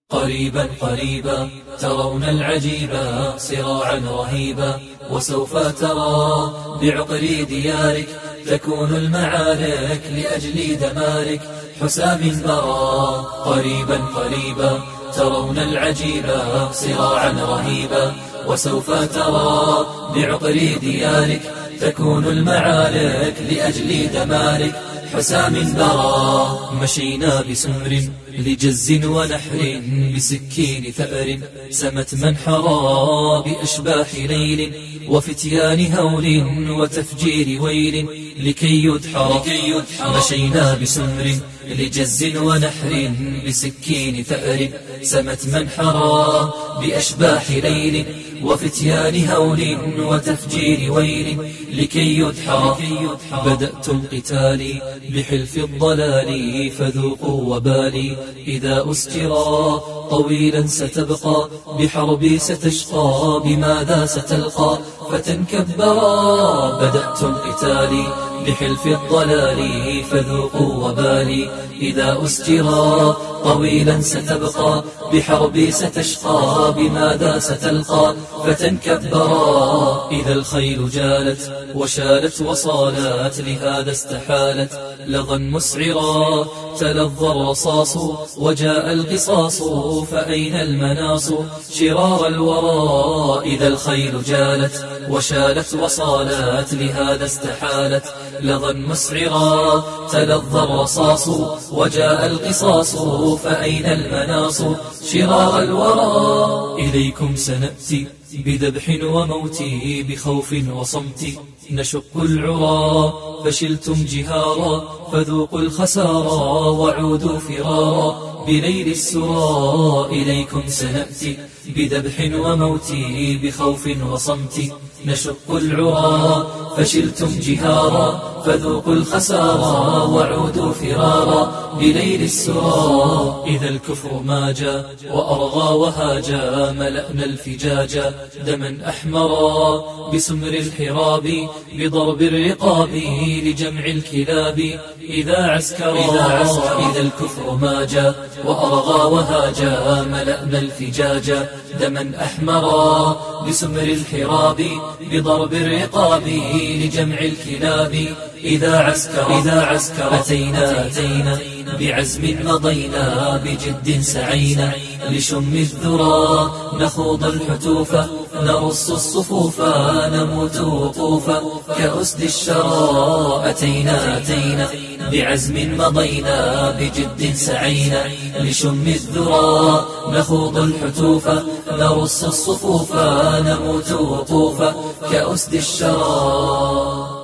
قريبا قريبا ترون العجيبا صراعا رهيبا، وسوف ترى بعقر ديارك تكون المعارك لأجل دمارك حسام برا. قريبا قريبا ترون العجيبا صراعا رهيبا، وسوف ترى بعقر ديارك تكون المعارك لأجل دمارك حسام برا. مشينا بسمر لجز ونحر بسكين ثأر، سمت من حرى بأشباح ليل وفتيان هول وتفجير ويل لكي يدحر. مشينا بسمر لجز ونحر بسكين ثأر، سمت من حرى بأشباح ليل وفتيان هول وتفجير ويل لكي يدحر. بدأتم قتالي بحلف الضلال فذوقوا وبالي، إذا أسجرا طويلا ستبقى بحربي ستشقى، بماذا ستلقى فتنكبرا. بدأتم قتالي بحلف الضلال فذوقوا وبالي، إذا أسجرا طويلا ستبقى بحربي ستشقى، بماذا ستلقى فتنكبرا. إذا الخيل جالت وشالت وصالت لهذا استحالت، لظى مسعرا تلظى الرصاص وجاء القصاص، فأين المناص شرار الورى. إذا الخيل جالت وشالت وصالت لهذا استحالت، لظى مسعرا تلظى الرصاص وجاء القصاص، فأين المناص شرار الورى. إليكم سنأتي بذبح وموت بخوف وصمت، نشق العرى فشلتم جهارا، فذوقوا الخسارى وعودوا فرارا بليل السرى. إليكم سنأتي بذبح وموت بخوف وصمت، نشق العرى فشلتم جهارا، فذوقوا الخسارى وعودوا فرارا بليل السرى. إذا الكفر ماجا وأرغى وهاجا، ملأنا الفجاجا دما أحمرا بسمر الحراب بضرب الرقاب لجمع الكلاب إذا عسكرا. إذا الكفر ماجا وأرغى وهاجا، ملأنا الفجاجا دما أحمرا بسمر الحراب بضرب الرقاب لجمع الكلاب إذا عسكر. أتينا بعزم مضينا بجد سعينا، لشم الذرى نخوض الحتوف نرص الصفوف نموت وقوفا كأسد الشرى. أتينا بعزم مضينا بجد سعينا، لشم الذرى نخوض الحتوف نرص الصفوف نموت وقوفا كأسد الشرى.